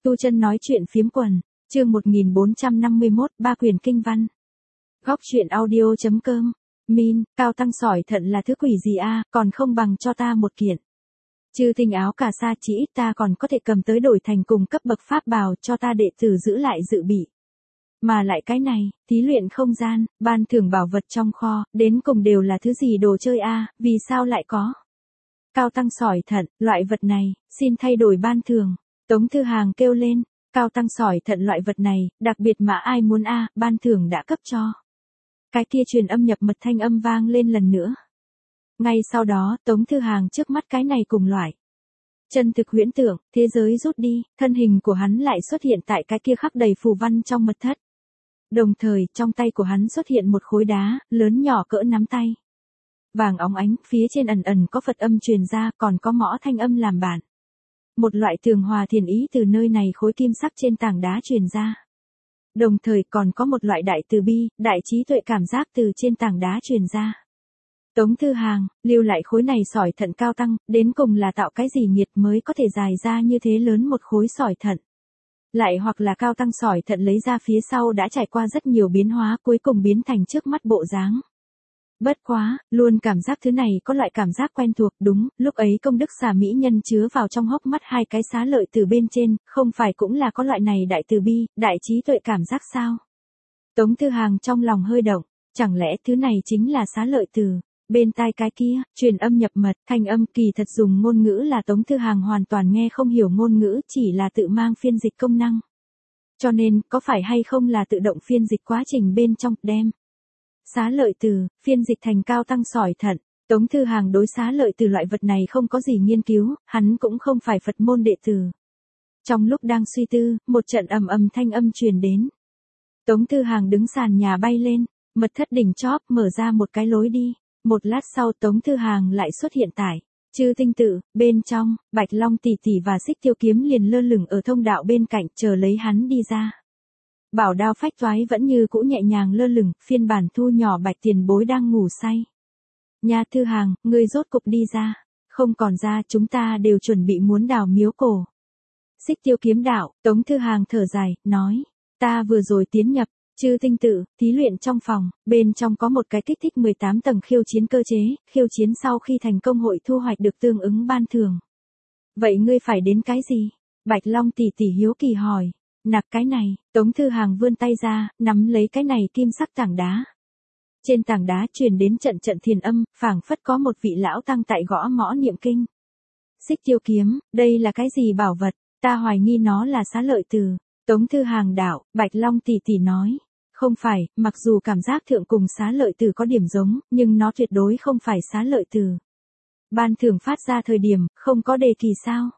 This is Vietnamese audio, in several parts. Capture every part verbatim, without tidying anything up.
Tu Chân nói chuyện phiếm quần, chương một nghìn bốn trăm năm mươi mốt, ba quyền kinh văn. Góc truyện audio.com, Min, cao tăng sỏi thận là thứ quỷ gì a, còn không bằng cho ta một kiện. Chư tinh áo cà sa chỉ ít ta còn có thể cầm tới đổi thành cùng cấp bậc pháp bào cho ta đệ tử giữ lại dự bị. Mà lại cái này, thí luyện không gian, ban thưởng bảo vật trong kho, đến cùng đều là thứ gì đồ chơi a, vì sao lại có? Cao tăng sỏi thận, loại vật này, xin thay đổi ban thưởng. Tống Thư Hàng kêu lên, cao tăng sỏi thận loại vật này, đặc biệt mà ai muốn a, ban thưởng đã cấp cho. Cái kia truyền âm nhập mật thanh âm vang lên lần nữa. Ngay sau đó, Tống Thư Hàng trước mắt cái này cùng loại. Chân thực huyễn tưởng, thế giới rút đi, thân hình của hắn lại xuất hiện tại cái kia khắc đầy phù văn trong mật thất. Đồng thời, trong tay của hắn xuất hiện một khối đá, lớn nhỏ cỡ nắm tay. Vàng óng ánh, phía trên ẩn ẩn có Phật âm truyền ra, còn có mõ thanh âm làm bản. Một loại tường hòa thiền ý từ nơi này khối kim sắc trên tảng đá truyền ra. Đồng thời còn có một loại đại từ bi, đại trí tuệ cảm giác từ trên tảng đá truyền ra. Tống Thư Hàng, lưu lại khối này sỏi thận cao tăng, đến cùng là tạo cái gì nghiệt mới có thể dài ra như thế lớn một khối sỏi thận. Lại hoặc là cao tăng sỏi thận lấy ra phía sau đã trải qua rất nhiều biến hóa cuối cùng biến thành trước mắt bộ dáng. Bất quá, luôn cảm giác thứ này có loại cảm giác quen thuộc, đúng, lúc ấy công đức xà mỹ nhân chứa vào trong hốc mắt hai cái xá lợi từ bên trên, không phải cũng là có loại này đại từ bi, đại trí tuệ cảm giác sao? Tống Thư Hàng trong lòng hơi động, chẳng lẽ thứ này chính là xá lợi từ? Bên tai cái kia, truyền âm nhập mật, thanh âm kỳ thật dùng ngôn ngữ là Tống Thư Hàng hoàn toàn nghe không hiểu ngôn ngữ, chỉ là tự mang phiên dịch công năng. Cho nên, có phải hay không là tự động phiên dịch quá trình bên trong, đem xá lợi từ, phiên dịch thành cao tăng sỏi thận. Tống Thư Hàng đối xá lợi từ loại vật này không có gì nghiên cứu, hắn cũng không phải Phật môn đệ tử. Trong lúc đang suy tư, một trận ầm ầm thanh âm truyền đến. Tống Thư Hàng đứng sàn nhà bay lên, mật thất đỉnh chóp mở ra một cái lối đi. Một lát sau Tống Thư Hàng lại xuất hiện tại Chư Tinh Tự, bên trong, Bạch Long tỷ tỷ và Xích Tiêu Kiếm liền lơ lửng ở thông đạo bên cạnh chờ lấy hắn đi ra. Bảo đao phách toái vẫn như cũ nhẹ nhàng lơ lửng, phiên bản thu nhỏ Bạch Tiền Bối đang ngủ say. Nha Thư Hàng, ngươi rốt cục đi ra, không còn ra chúng ta đều chuẩn bị muốn đào miếu cổ. Xích Tiêu Kiếm đạo, Tống Thư Hàng thở dài, nói, ta vừa rồi tiến nhập Chư Tinh Tự, thí luyện trong phòng, bên trong có một cái kích thích mười tám tầng khiêu chiến cơ chế, khiêu chiến sau khi thành công hội thu hoạch được tương ứng ban thưởng. Vậy ngươi phải đến cái gì? Bạch Long tỷ tỷ hiếu kỳ hỏi. Nặc cái này, Tống Thư Hàng vươn tay ra, nắm lấy cái này kim sắc tảng đá. Trên tảng đá truyền đến trận trận thiền âm, phảng phất có một vị lão tăng tại gõ mõ niệm kinh. Xích Tiêu Kiếm, đây là cái gì bảo vật, ta hoài nghi nó là xá lợi từ. Tống Thư Hàng đạo, Bạch Long tỷ tỷ nói. Không phải, mặc dù cảm giác thượng cùng xá lợi từ có điểm giống, nhưng nó tuyệt đối không phải xá lợi từ. Ban thưởng phát ra thời điểm, không có đề kỳ sao?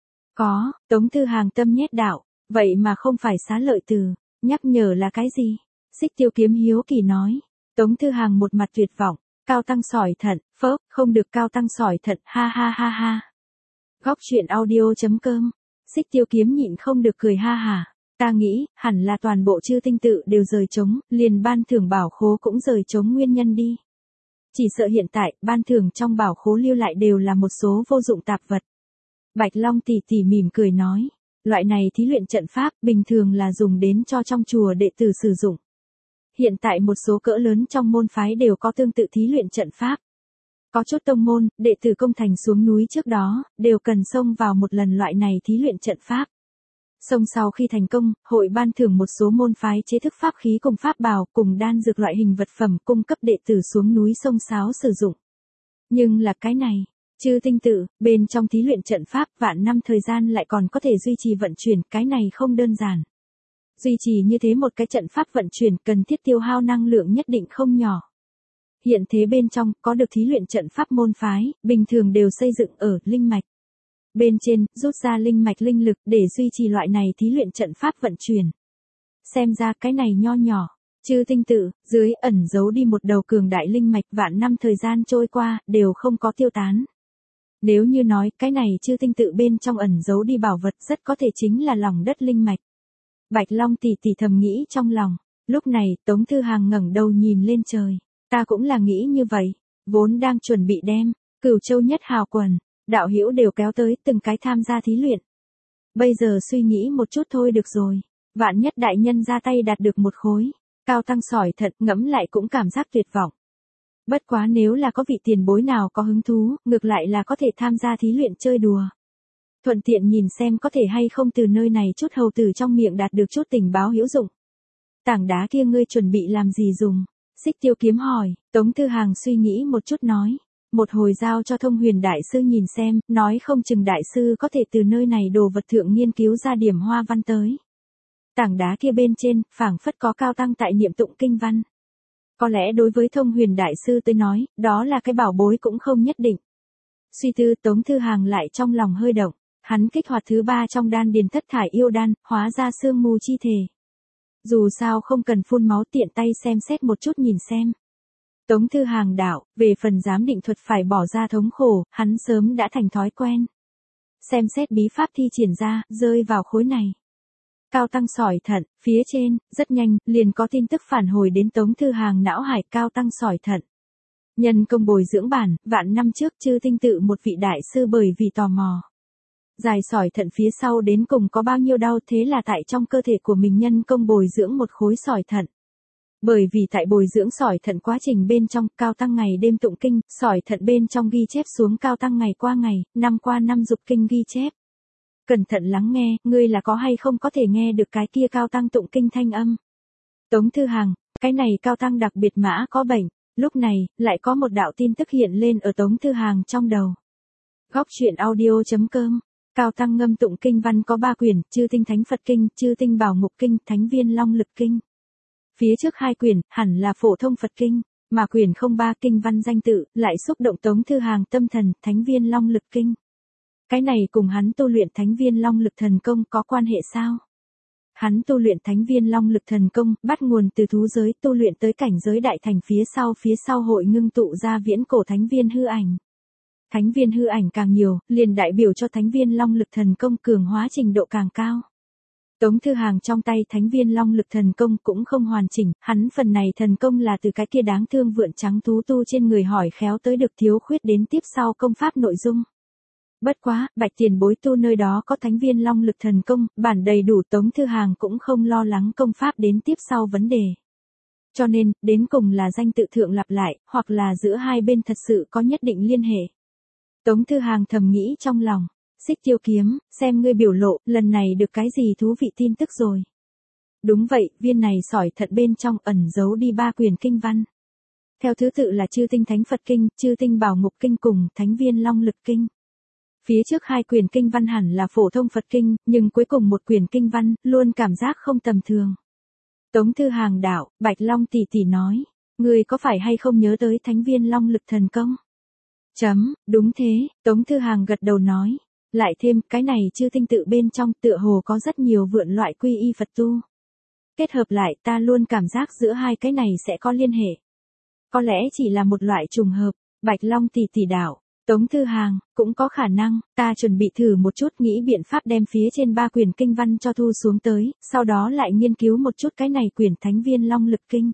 Có, Tống Thư Hàng tâm nhét đạo, vậy mà không phải xá lợi từ, nhắc nhở là cái gì? Xích Tiêu Kiếm hiếu kỳ nói. Tống Thư Hàng một mặt tuyệt vọng, cao tăng sỏi thận, phớp, không được cao tăng sỏi thận, ha ha ha ha. Góc truyện audio.com, Xích Tiêu Kiếm nhịn không được cười ha hả. Ta nghĩ, hẳn là toàn bộ Chư Tinh Tự đều rời trống, liền ban thưởng bảo khố cũng rời trống nguyên nhân đi. Chỉ sợ hiện tại, ban thưởng trong bảo khố lưu lại đều là một số vô dụng tạp vật. Bạch Long tỷ tỷ mỉm cười nói, loại này thí luyện trận pháp, bình thường là dùng đến cho trong chùa đệ tử sử dụng. Hiện tại một số cỡ lớn trong môn phái đều có tương tự thí luyện trận pháp. Có chút tông môn, đệ tử công thành xuống núi trước đó, đều cần xông vào một lần loại này thí luyện trận pháp. Xong sau khi thành công, hội ban thưởng một số môn phái chế thức pháp khí cùng pháp bào cùng đan dược loại hình vật phẩm cung cấp đệ tử xuống núi sông sáo sử dụng. Nhưng là cái này, Chư Tinh Tự, bên trong thí luyện trận pháp vạn năm thời gian lại còn có thể duy trì vận chuyển, cái này không đơn giản. Duy trì như thế một cái trận pháp vận chuyển cần thiết tiêu hao năng lượng nhất định không nhỏ. Hiện thế bên trong có được thí luyện trận pháp môn phái, bình thường đều xây dựng ở linh mạch. Bên trên, rút ra linh mạch linh lực để duy trì loại này thí luyện trận pháp vận chuyển. Xem ra cái này nho nhỏ, Chư Tinh Tự, dưới ẩn giấu đi một đầu cường đại linh mạch vạn năm thời gian trôi qua, đều không có tiêu tán. Nếu như nói cái này Chư Tinh Tự bên trong ẩn giấu đi bảo vật rất có thể chính là lòng đất linh mạch. Bạch Long tỷ tỷ thầm nghĩ trong lòng, lúc này Tống Thư Hàng ngẩng đầu nhìn lên trời, ta cũng là nghĩ như vậy, vốn đang chuẩn bị đem Cửu Châu Nhất Hào quần đạo hữu đều kéo tới từng cái tham gia thí luyện. Bây giờ suy nghĩ một chút thôi được rồi. Vạn nhất đại nhân ra tay đạt được một khối. Cao tăng sỏi thận ngẫm lại cũng cảm giác tuyệt vọng. Bất quá nếu là có vị tiền bối nào có hứng thú, ngược lại là có thể tham gia thí luyện chơi đùa. Thuận tiện nhìn xem có thể hay không từ nơi này chút hầu tử trong miệng đạt được chút tình báo hữu dụng. Tảng đá kia ngươi chuẩn bị làm gì dùng? Xích Tiêu Kiếm hỏi. Tống Thư Hàng suy nghĩ một chút nói. Một hồi giao cho Thông Huyền Đại Sư nhìn xem, nói không chừng Đại Sư có thể từ nơi này đồ vật thượng nghiên cứu ra điểm hoa văn tới. Tảng đá kia bên trên, phảng phất có cao tăng tại niệm tụng kinh văn. Có lẽ đối với Thông Huyền Đại Sư tới nói, đó là cái bảo bối cũng không nhất định. Suy tư Tống Thư Hàng lại trong lòng hơi động, hắn kích hoạt thứ ba trong đan điền thất thải yêu đan, hóa ra sương mù chi thể. Dù sao không cần phun máu tiện tay xem xét một chút nhìn xem. Tống Thư Hàng đạo, về phần giám định thuật phải bỏ ra thống khổ, hắn sớm đã thành thói quen. Xem xét bí pháp thi triển ra, rơi vào khối này. Cao tăng sỏi thận, phía trên, rất nhanh, liền có tin tức phản hồi đến Tống Thư Hàng não hải cao tăng sỏi thận. Nhân công bồi dưỡng bản, vạn năm trước Chư Tinh tự một vị đại sư bởi vì tò mò. Dài sỏi thận phía sau đến cùng có bao nhiêu đau thế là tại trong cơ thể của mình nhân công bồi dưỡng một khối sỏi thận. Bởi vì tại bồi dưỡng sỏi thận quá trình bên trong, cao tăng ngày đêm tụng kinh, sỏi thận bên trong ghi chép xuống cao tăng ngày qua ngày, năm qua năm dục kinh ghi chép. Cẩn thận lắng nghe, ngươi là có hay không có thể nghe được cái kia cao tăng tụng kinh thanh âm. Tống Thư Hàng, cái này cao tăng đặc biệt mã có bệnh, lúc này, lại có một đạo tin tức hiện lên ở Tống Thư Hàng trong đầu. Góc truyện audio chấm com, cao tăng ngâm tụng kinh văn có ba quyển, Chư Tinh Thánh Phật Kinh, Chư Tinh Bảo Ngục Kinh, Thánh Viên Long Lực Kinh. Phía trước hai quyển, hẳn là phổ thông Phật Kinh, mà quyển không ba kinh văn danh tự, lại xúc động Tống Thư Hàng tâm thần, Thánh Viên Long Lực Kinh. Cái này cùng hắn tu luyện Thánh Viên Long Lực Thần Công có quan hệ sao? Hắn tu luyện Thánh Viên Long Lực Thần Công, bắt nguồn từ thú giới tu luyện tới cảnh giới đại thành phía sau phía sau hội ngưng tụ ra viễn cổ Thánh Viên hư ảnh. Thánh Viên hư ảnh càng nhiều, liền đại biểu cho Thánh Viên Long Lực Thần Công cường hóa trình độ càng cao. Tống Thư Hàng trong tay Thánh Viên Long Lực Thần Công cũng không hoàn chỉnh, hắn phần này thần công là từ cái kia đáng thương vượn trắng thú tu trên người hỏi khéo tới được thiếu khuyết đến tiếp sau công pháp nội dung. Bất quá, Bạch tiền bối tu nơi đó có Thánh Viên Long Lực Thần Công, bản đầy đủ Tống Thư Hàng cũng không lo lắng công pháp đến tiếp sau vấn đề. Cho nên, đến cùng là danh tự thượng lặp lại, hoặc là giữa hai bên thật sự có nhất định liên hệ. Tống Thư Hàng thầm nghĩ trong lòng. Xích Tiêu Kiếm, xem ngươi biểu lộ, lần này được cái gì thú vị tin tức rồi. Đúng vậy, viên này sỏi thận bên trong ẩn giấu đi ba quyển kinh văn. Theo thứ tự là Chư Tinh Thánh Phật Kinh, Chư Tinh Bảo Ngục Kinh cùng Thánh Viên Long Lực Kinh. Phía trước hai quyển kinh văn hẳn là phổ thông Phật Kinh, nhưng cuối cùng một quyển kinh văn, luôn cảm giác không tầm thường. Tống Thư Hàng đạo, Bạch Long tỷ tỷ nói, ngươi có phải hay không nhớ tới Thánh Viên Long Lực Thần Công? Chấm, đúng thế, Tống Thư Hàng gật đầu nói. Lại thêm, cái này Chư Tinh tự bên trong tựa hồ có rất nhiều vượn loại quy y Phật tu. Kết hợp lại ta luôn cảm giác giữa hai cái này sẽ có liên hệ. Có lẽ chỉ là một loại trùng hợp, Bạch Long tỷ tỷ đạo, Tống Thư Hàng, cũng có khả năng, ta chuẩn bị thử một chút nghĩ biện pháp đem phía trên ba quyển kinh văn cho thu xuống tới, sau đó lại nghiên cứu một chút cái này quyển Thánh Viên Long Lực Kinh.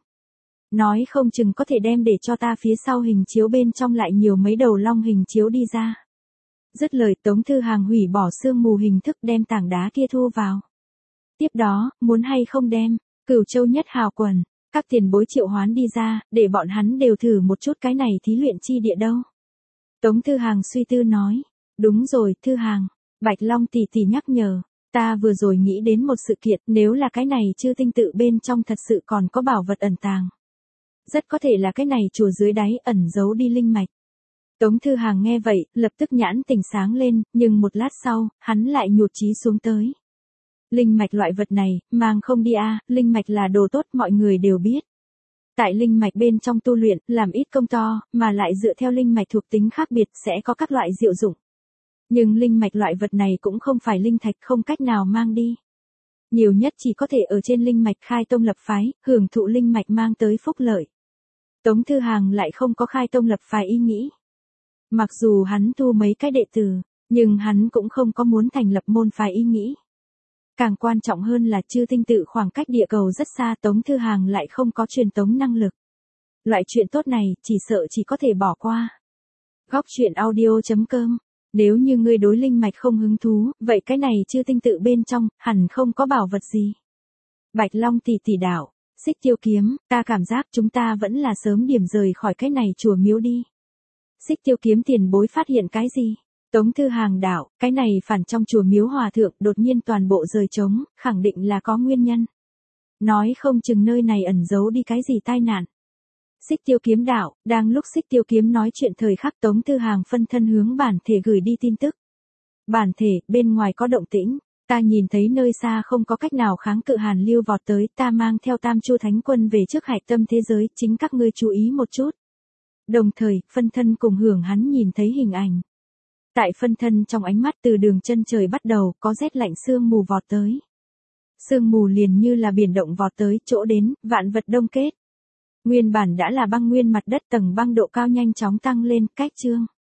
Nói không chừng có thể đem để cho ta phía sau hình chiếu bên trong lại nhiều mấy đầu long hình chiếu đi ra. Dứt lời Tống Thư Hàng hủy bỏ sương mù hình thức đem tảng đá kia thu vào. Tiếp đó, muốn hay không đem, Cửu Châu Nhất Hào Quần, các tiền bối triệu hoán đi ra, để bọn hắn đều thử một chút cái này thí luyện chi địa đâu. Tống Thư Hàng suy tư nói, đúng rồi, Thư Hàng, Bạch Long tỷ tỷ nhắc nhở, ta vừa rồi nghĩ đến một sự kiện, nếu là cái này Chư Tinh tự bên trong thật sự còn có bảo vật ẩn tàng. Rất có thể là cái này chùa dưới đáy ẩn giấu đi linh mạch. Tống Thư Hàng nghe vậy, lập tức nhãn tỉnh sáng lên, nhưng một lát sau, hắn lại nhụt chí xuống tới. Linh mạch loại vật này, mang không đi a, à, linh mạch là đồ tốt mọi người đều biết. Tại linh mạch bên trong tu luyện, làm ít công to, mà lại dựa theo linh mạch thuộc tính khác biệt sẽ có các loại diệu dụng. Nhưng linh mạch loại vật này cũng không phải linh thạch không cách nào mang đi. Nhiều nhất chỉ có thể ở trên linh mạch khai tông lập phái, hưởng thụ linh mạch mang tới phúc lợi. Tống Thư Hàng lại không có khai tông lập phái ý nghĩ. Mặc dù hắn thu mấy cái đệ tử, nhưng hắn cũng không có muốn thành lập môn phái ý nghĩ. Càng quan trọng hơn là Chư Tinh tự khoảng cách địa cầu rất xa, Tống Thư Hàng lại không có truyền tống năng lực. Loại chuyện tốt này, chỉ sợ chỉ có thể bỏ qua. Góc truyện audio chấm com Nếu như ngươi đối linh mạch không hứng thú, vậy cái này chưa tinh tự bên trong, hẳn không có bảo vật gì. Bạch Long tỷ tỷ đạo, Xích Tiêu kiếm, ta cảm giác chúng ta vẫn là sớm điểm rời khỏi cái này chùa miếu đi. Xích Tiêu kiếm tiền bối phát hiện cái gì? Tống Thư Hàng đạo, cái này phản trong chùa miếu hòa thượng đột nhiên toàn bộ rời trống, khẳng định là có nguyên nhân. Nói không chừng nơi này ẩn giấu đi cái gì tai nạn. Xích Tiêu kiếm đạo, đang lúc Xích Tiêu kiếm nói chuyện thời khắc Tống Thư Hàng phân thân hướng bản thể gửi đi tin tức. Bản thể, bên ngoài có động tĩnh, ta nhìn thấy nơi xa không có cách nào kháng cự Hàn Lưu vọt tới, ta mang theo Tam Chu Thánh Quân về trước Hạch Tâm thế giới, chính các ngươi chú ý một chút. Đồng thời, phân thân cùng hưởng hắn nhìn thấy hình ảnh. Tại phân thân trong ánh mắt từ đường chân trời bắt đầu, có rét lạnh sương mù vọt tới. Sương mù liền như là biển động vọt tới, chỗ đến, vạn vật đông kết. Nguyên bản đã là băng nguyên mặt đất tầng băng độ cao nhanh chóng tăng lên, cách chương.